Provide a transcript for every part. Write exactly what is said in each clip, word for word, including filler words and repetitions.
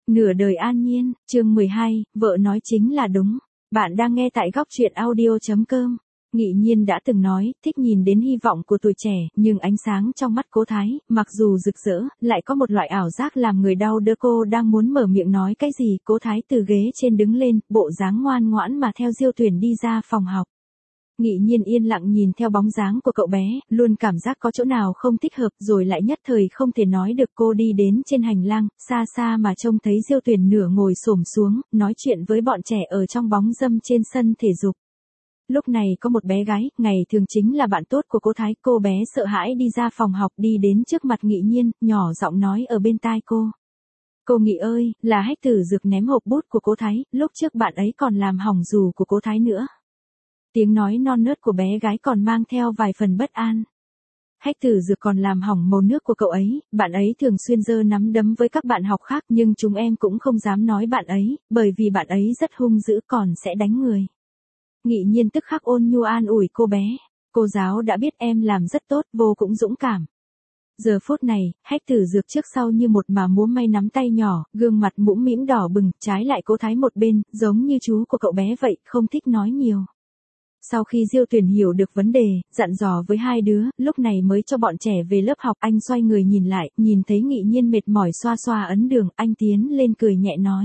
Nửa đời an nhiên, chương mười hai, vợ nói chính là đúng. Bạn đang nghe tại góc truyện audio chấm com. Nghị Nhiên đã từng nói, thích nhìn đến hy vọng của tuổi trẻ, nhưng ánh sáng trong mắt Cố Thái, mặc dù rực rỡ, lại có một loại ảo giác làm người đau đớn. Cô đang muốn mở miệng nói cái gì, Cố Thái từ ghế trên đứng lên, bộ dáng ngoan ngoãn mà theo Diêu Tuyển đi ra phòng học. Nghị Nhiên yên lặng nhìn theo bóng dáng của cậu bé, luôn cảm giác có chỗ nào không thích hợp rồi lại nhất thời không thể nói được. Cô đi đến trên hành lang, xa xa mà trông thấy Diêu Tuyển nửa ngồi xổm xuống, nói chuyện với bọn trẻ ở trong bóng râm trên sân thể dục. Lúc này có một bé gái, ngày thường chính là bạn tốt của Cố Thái, cô bé sợ hãi đi ra phòng học đi đến trước mặt Nghị Nhiên, nhỏ giọng nói ở bên tai cô. Cô Nghị ơi, là Hách Tử Dược ném hộp bút của Cố Thái, lúc trước bạn ấy còn làm hỏng dù của Cố Thái nữa. Tiếng nói non nớt của bé gái còn mang theo vài phần bất an. Hách Tử Dược còn làm hỏng màu nước của cậu ấy, bạn ấy thường xuyên giơ nắm đấm với các bạn học khác nhưng chúng em cũng không dám nói bạn ấy, bởi vì bạn ấy rất hung dữ còn sẽ đánh người. Nghị Nhiên tức khắc ôn nhu an ủi cô bé, cô giáo đã biết em làm rất tốt, vô cũng dũng cảm. Giờ phút này, Hách Tử Dược trước sau như một mà múa may nắm tay nhỏ, gương mặt mũm mĩm đỏ bừng, trái lại Cố Thái một bên, giống như chú của cậu bé vậy, không thích nói nhiều. Sau khi Diêu Tuyển hiểu được vấn đề, dặn dò với hai đứa, lúc này mới cho bọn trẻ về lớp học. Anh xoay người nhìn lại, nhìn thấy Nghị Nhiên mệt mỏi xoa xoa ấn đường, anh tiến lên cười nhẹ nói.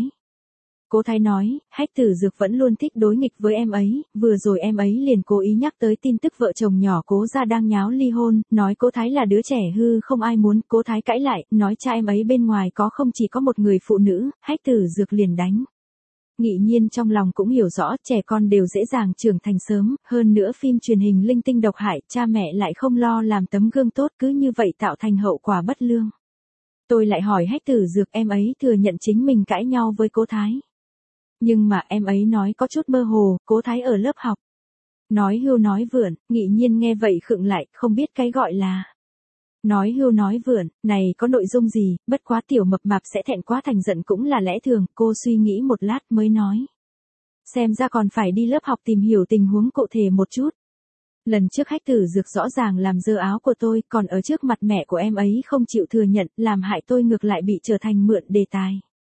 Cố Thái nói, Hách Tử Dược vẫn luôn thích đối nghịch với em ấy, vừa rồi em ấy liền cố ý nhắc tới tin tức vợ chồng nhỏ Cố gia đang nháo ly hôn, nói Cố Thái là đứa trẻ hư không ai muốn. Cố Thái cãi lại, nói cha em ấy bên ngoài có không chỉ có một người phụ nữ, Hách Tử Dược liền đánh. Nghị Nhiên trong lòng cũng hiểu rõ, trẻ con đều dễ dàng trưởng thành sớm, hơn nữa phim truyền hình linh tinh độc hại, cha mẹ lại không lo làm tấm gương tốt, cứ như vậy tạo thành hậu quả bất lương. Tôi lại hỏi Hách Tử Dược, em ấy thừa nhận chính mình cãi nhau với Cố Thái. Nhưng mà em ấy nói có chút mơ hồ, Cố Thái ở lớp học. Nói hưu nói vượn, Nghị Nhiên nghe vậy khựng lại, không biết cái gọi là. Nói hưu nói vượn, này có nội dung gì, bất quá tiểu mập mạp sẽ thẹn quá thành giận cũng là lẽ thường, cô suy nghĩ một lát mới nói. Xem ra còn phải đi lớp học tìm hiểu tình huống cụ thể một chút. Lần trước Hách Tử Dược rõ ràng làm dơ áo của tôi, còn ở trước mặt mẹ của em ấy không chịu thừa nhận, làm hại tôi ngược lại bị trở thành mượn đề tài.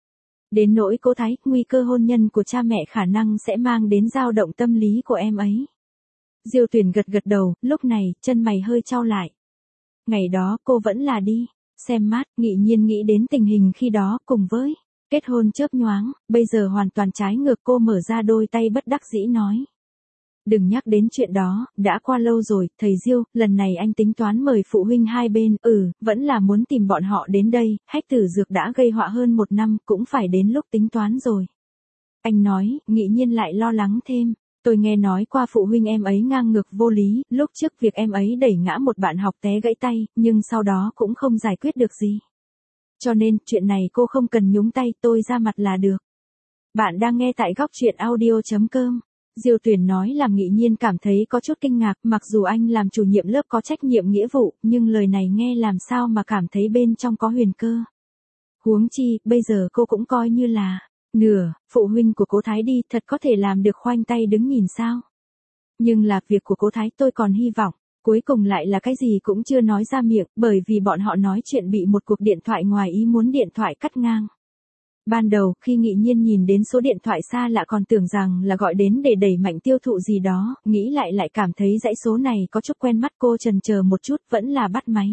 Đến nỗi Cố Thái, nguy cơ hôn nhân của cha mẹ khả năng sẽ mang đến dao động tâm lý của em ấy. Diêu Tuyển gật gật đầu, lúc này, chân mày hơi chau lại. Ngày đó cô vẫn là đi, xem mát. Nghị Nhiên nghĩ đến tình hình khi đó, cùng với kết hôn chớp nhoáng, bây giờ hoàn toàn trái ngược. Cô mở ra đôi tay bất đắc dĩ nói. Đừng nhắc đến chuyện đó, đã qua lâu rồi, thầy Diêu, lần này anh tính toán mời phụ huynh hai bên, ừ, vẫn là muốn tìm bọn họ đến đây, Hách Tử Dược đã gây họa hơn một năm, cũng phải đến lúc tính toán rồi. Anh nói, Nghị Nhiên lại lo lắng thêm. Tôi nghe nói qua phụ huynh em ấy ngang ngược vô lý, lúc trước việc em ấy đẩy ngã một bạn học té gãy tay, nhưng sau đó cũng không giải quyết được gì. Cho nên, chuyện này cô không cần nhúng tay, tôi ra mặt là được. Bạn đang nghe tại góc truyện audio chấm com. Diêu Tuyển nói làm Nghị Nhiên cảm thấy có chút kinh ngạc, mặc dù anh làm chủ nhiệm lớp có trách nhiệm nghĩa vụ, nhưng lời này nghe làm sao mà cảm thấy bên trong có huyền cơ. Huống chi, bây giờ cô cũng coi như là nửa, phụ huynh của Cố Thái đi, thật có thể làm được khoanh tay đứng nhìn sao. Nhưng là việc của Cố Thái tôi còn hy vọng, cuối cùng lại là cái gì cũng chưa nói ra miệng, bởi vì bọn họ nói chuyện bị một cuộc điện thoại ngoài ý muốn điện thoại cắt ngang. Ban đầu, khi Nghị Nhiên nhìn đến số điện thoại xa lạ còn tưởng rằng là gọi đến để đẩy mạnh tiêu thụ gì đó, nghĩ lại lại cảm thấy dãy số này có chút quen mắt. Cô chần chờ một chút, vẫn là bắt máy.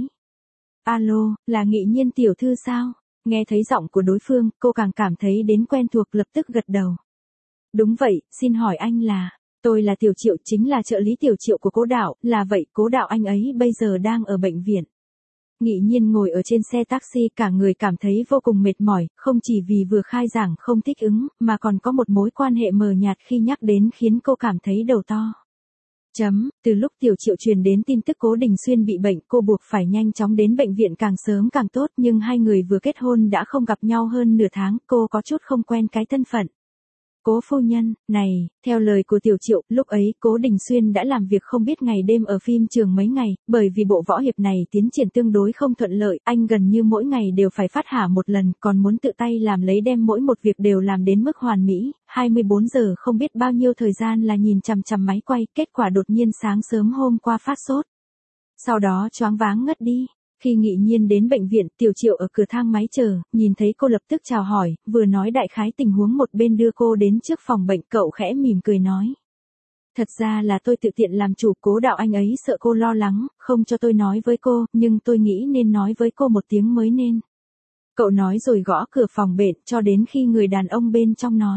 Alo, là Nghị Nhiên tiểu thư sao? Nghe thấy giọng của đối phương, cô càng cảm thấy đến quen thuộc, lập tức gật đầu. Đúng vậy, xin hỏi anh là, tôi là Tiểu Triệu, chính là trợ lý Tiểu Triệu của Cố Đạo, là vậy, Cố Đạo anh ấy bây giờ đang ở bệnh viện. Nghị Nhiên ngồi ở trên xe taxi, cả người cảm thấy vô cùng mệt mỏi, không chỉ vì vừa khai giảng không thích ứng, mà còn có một mối quan hệ mờ nhạt khi nhắc đến khiến cô cảm thấy đầu to. Chấm, từ lúc Tiểu Triệu truyền đến tin tức Cố Đình Xuyên bị bệnh, cô buộc phải nhanh chóng đến bệnh viện càng sớm càng tốt, nhưng hai người vừa kết hôn đã không gặp nhau hơn nửa tháng, cô có chút không quen cái thân phận. Cố phu nhân, này, theo lời của Tiểu Triệu, lúc ấy Cố Đình Xuyên đã làm việc không biết ngày đêm ở phim trường mấy ngày, bởi vì bộ võ hiệp này tiến triển tương đối không thuận lợi, anh gần như mỗi ngày đều phải phát hả một lần, còn muốn tự tay làm lấy đem mỗi một việc đều làm đến mức hoàn mỹ, hai mươi bốn giờ không biết bao nhiêu thời gian là nhìn chằm chằm máy quay, kết quả đột nhiên sáng sớm hôm qua phát sốt. Sau đó choáng váng ngất đi. Khi Nghị Nhiên đến bệnh viện, Tiểu Triệu ở cửa thang máy chờ, nhìn thấy cô lập tức chào hỏi, vừa nói đại khái tình huống một bên đưa cô đến trước phòng bệnh, cậu khẽ mỉm cười nói. Thật ra là tôi tự tiện làm chủ, Cố Đạo anh ấy sợ cô lo lắng, không cho tôi nói với cô, nhưng tôi nghĩ nên nói với cô một tiếng mới nên. Cậu nói rồi gõ cửa phòng bệnh cho đến khi người đàn ông bên trong nói.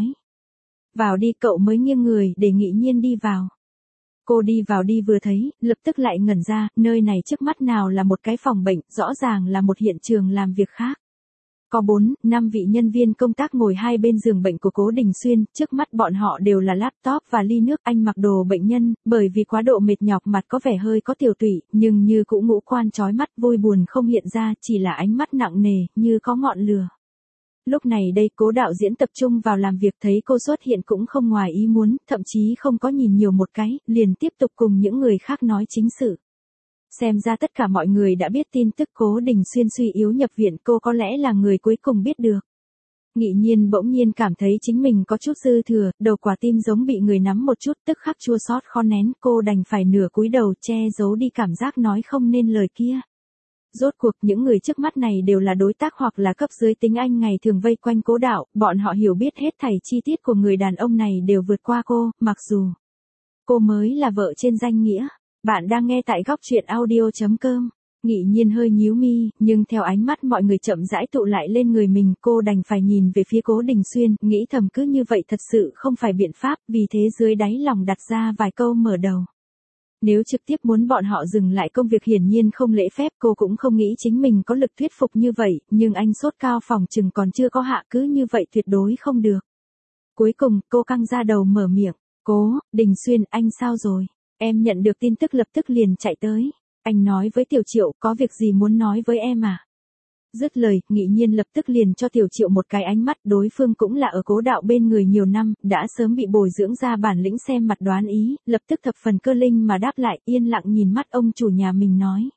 Vào đi, cậu mới nghiêng người để Nghị Nhiên đi vào. Cô đi vào đi vừa thấy, lập tức lại ngẩn ra, nơi này trước mắt nào là một cái phòng bệnh, rõ ràng là một hiện trường làm việc khác. Có bốn, năm vị nhân viên công tác ngồi hai bên giường bệnh của Cố Đình Xuyên, trước mắt bọn họ đều là laptop và ly nước, anh mặc đồ bệnh nhân, bởi vì quá độ mệt nhọc mặt có vẻ hơi có tiểu tụy, nhưng như cũ ngũ quan chói mắt, vui buồn không hiện ra, chỉ là ánh mắt nặng nề, như có ngọn lửa. Lúc này đây Cố đạo diễn tập trung vào làm việc, thấy cô xuất hiện cũng không ngoài ý muốn, thậm chí không có nhìn nhiều một cái, liền tiếp tục cùng những người khác nói chính sự. Xem ra tất cả mọi người đã biết tin tức Cố Đình Xuyên suy yếu nhập viện, cô có lẽ là người cuối cùng biết được. Nghị Nhiên bỗng nhiên cảm thấy chính mình có chút dư thừa, đầu quả tim giống bị người nắm một chút, tức khắc chua xót khó nén, cô đành phải nửa cúi đầu che giấu đi cảm giác nói không nên lời kia. Rốt cuộc những người trước mắt này đều là đối tác hoặc là cấp dưới tính anh ngày thường vây quanh Cố đạo, bọn họ hiểu biết hết thảy chi tiết của người đàn ông này đều vượt qua cô, mặc dù cô mới là vợ trên danh nghĩa. Bạn đang nghe tại góc truyện audio chấm com. Nghị Nhiên hơi nhíu mi, nhưng theo ánh mắt mọi người chậm rãi tụ lại lên người mình, cô đành phải nhìn về phía Cố Đình Xuyên, nghĩ thầm cứ như vậy thật sự không phải biện pháp, vì thế dưới đáy lòng đặt ra vài câu mở đầu. Nếu trực tiếp muốn bọn họ dừng lại công việc hiển nhiên không lễ phép, cô cũng không nghĩ chính mình có lực thuyết phục như vậy, nhưng anh sốt cao phòng chừng còn chưa có hạ, cứ như vậy tuyệt đối không được. Cuối cùng, cô căng ra đầu mở miệng, Cố Đình Xuyên, anh sao rồi? Em nhận được tin tức lập tức liền chạy tới. Anh nói với Tiểu Triệu, có việc gì muốn nói với em à? Dứt lời, Nghị Nhiên lập tức liền cho Tiểu Triệu một cái ánh mắt, đối phương cũng là ở Cố đạo bên người nhiều năm, đã sớm bị bồi dưỡng ra bản lĩnh xem mặt đoán ý, lập tức thập phần cơ linh mà đáp lại, yên lặng nhìn mắt ông chủ nhà mình nói.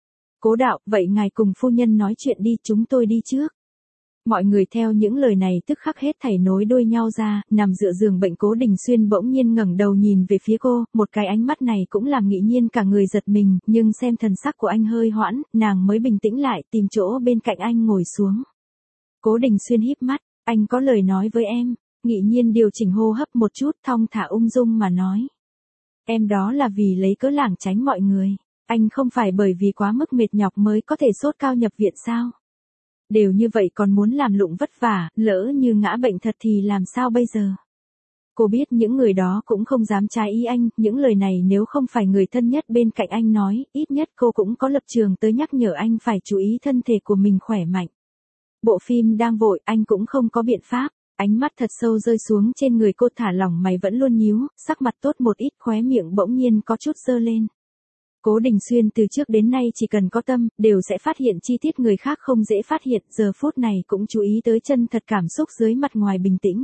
Cố đạo, vậy ngài cùng phu nhân nói chuyện đi, chúng tôi đi trước. Mọi người theo những lời này tức khắc hết thảy nối đuôi nhau ra, nằm dựa giường bệnh Cố Đình Xuyên bỗng nhiên ngẩng đầu nhìn về phía cô, một cái ánh mắt này cũng làm Nghị Nhiên cả người giật mình, nhưng xem thần sắc của anh hơi hoãn, nàng mới bình tĩnh lại, tìm chỗ bên cạnh anh ngồi xuống. Cố Đình Xuyên híp mắt, anh có lời nói với em. Nghị Nhiên điều chỉnh hô hấp một chút, thong thả ung dung mà nói. Em đó là vì lấy cớ lảng tránh mọi người, anh không phải bởi vì quá mức mệt nhọc mới có thể sốt cao nhập viện sao? Đều như vậy còn muốn làm lụng vất vả, lỡ như ngã bệnh thật thì làm sao bây giờ? Cô biết những người đó cũng không dám trái ý anh, những lời này nếu không phải người thân nhất bên cạnh anh nói, ít nhất cô cũng có lập trường tới nhắc nhở anh phải chú ý thân thể của mình khỏe mạnh. Bộ phim đang vội, anh cũng không có biện pháp, ánh mắt thật sâu rơi xuống trên người cô, thả lỏng mày vẫn luôn nhíu, sắc mặt tốt một ít, khóe miệng bỗng nhiên có chút dơ lên. Cố Đình Xuyên từ trước đến nay chỉ cần có tâm, đều sẽ phát hiện chi tiết người khác không dễ phát hiện, giờ phút này cũng chú ý tới chân thật cảm xúc dưới mặt ngoài bình tĩnh.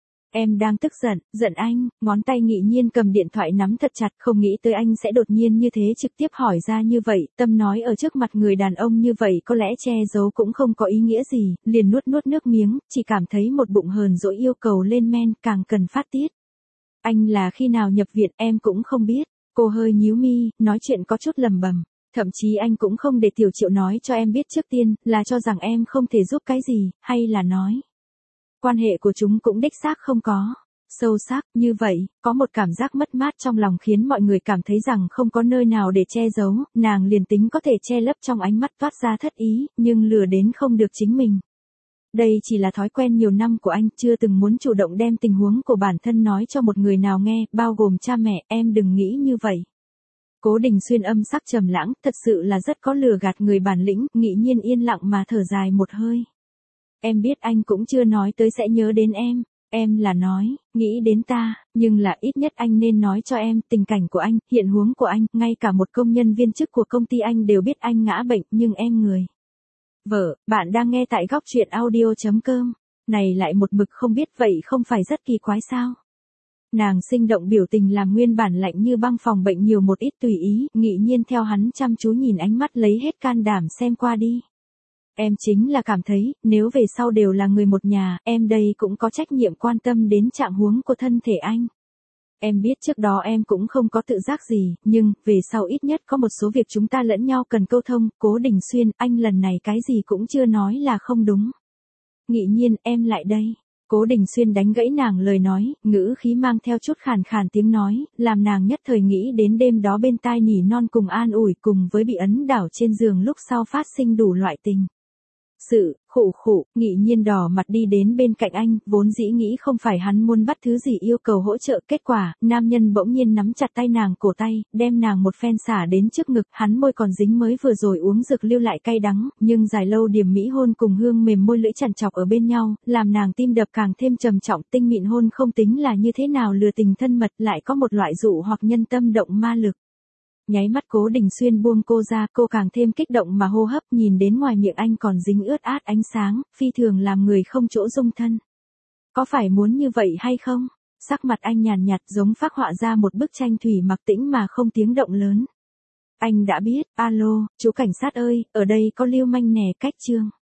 Em đang tức giận, giận anh, ngón tay Nghị Nhiên cầm điện thoại nắm thật chặt, không nghĩ tới anh sẽ đột nhiên như thế trực tiếp hỏi ra như vậy, tâm nói ở trước mặt người đàn ông như vậy có lẽ che giấu cũng không có ý nghĩa gì, liền nuốt nuốt nước miếng, chỉ cảm thấy một bụng hờn dỗi yêu cầu lên men, càng cần phát tiết. Anh là khi nào nhập viện em cũng không biết. Cô hơi nhíu mi, nói chuyện có chút lầm bầm. Thậm chí anh cũng không để Tiểu Triệu nói cho em biết trước tiên, là cho rằng em không thể giúp cái gì, hay là nói. Quan hệ của chúng cũng đích xác không có. Sâu sắc, như vậy, có một cảm giác mất mát trong lòng khiến mọi người cảm thấy rằng không có nơi nào để che giấu, nàng liền tính có thể che lấp trong ánh mắt toát ra thất ý, nhưng lừa đến không được chính mình. Đây chỉ là thói quen nhiều năm của anh, chưa từng muốn chủ động đem tình huống của bản thân nói cho một người nào nghe, bao gồm cha mẹ, em đừng nghĩ như vậy. Cố Đình Xuyên âm sắc trầm lãng, thật sự là rất có lừa gạt người bản lĩnh, Nghị Nhiên yên lặng mà thở dài một hơi. Em biết anh cũng chưa nói tới sẽ nhớ đến em, em là nói, nghĩ đến ta, nhưng là ít nhất anh nên nói cho em, tình cảnh của anh, hiện huống của anh, ngay cả một công nhân viên chức của công ty anh đều biết anh ngã bệnh, nhưng em người. Vợ, bạn đang nghe tại góc truyện audio chấm com, này lại một mực không biết vậy không phải rất kỳ quái sao? Nàng sinh động biểu tình làm nguyên bản lạnh như băng phòng bệnh nhiều một ít tùy ý, Nghị Nhiên theo hắn chăm chú nhìn ánh mắt lấy hết can đảm xem qua đi. Em chính là cảm thấy, nếu về sau đều là người một nhà, em đây cũng có trách nhiệm quan tâm đến trạng huống của thân thể anh. Em biết trước đó em cũng không có tự giác gì, nhưng, về sau ít nhất có một số việc chúng ta lẫn nhau cần câu thông, Cố Đình Xuyên, anh lần này cái gì cũng chưa nói là không đúng. Nghị nhiên, em lại đây. Cố Đình Xuyên đánh gãy nàng lời nói, ngữ khí mang theo chút khàn khàn tiếng nói, làm nàng nhất thời nghĩ đến đêm đó bên tai nỉ non cùng an ủi cùng với bị ấn đảo trên giường lúc sau phát sinh đủ loại tình. Sự, khụ khụ, Nghị nhiên đỏ mặt đi đến bên cạnh anh, vốn dĩ nghĩ không phải hắn muốn bắt thứ gì yêu cầu hỗ trợ, kết quả, nam nhân bỗng nhiên nắm chặt tay nàng cổ tay, đem nàng một phen xả đến trước ngực, hắn môi còn dính mới vừa rồi uống dược lưu lại cay đắng, nhưng dài lâu điểm mỹ hôn cùng hương mềm môi lưỡi chằn chọc ở bên nhau, làm nàng tim đập càng thêm trầm trọng, tinh mịn hôn không tính là như thế nào lừa tình thân mật, lại có một loại dụ hoặc nhân tâm động ma lực. Nháy mắt Cố Đình Xuyên buông cô ra, cô càng thêm kích động mà hô hấp, nhìn đến ngoài miệng anh còn dính ướt át ánh sáng, phi thường làm người không chỗ dung thân. Có phải muốn như vậy hay không? Sắc mặt anh nhàn nhạt giống phác họa ra một bức tranh thủy mặc tĩnh mà không tiếng động lớn. Anh đã biết, alo, chú cảnh sát ơi, ở đây có lưu manh nè, cách chương.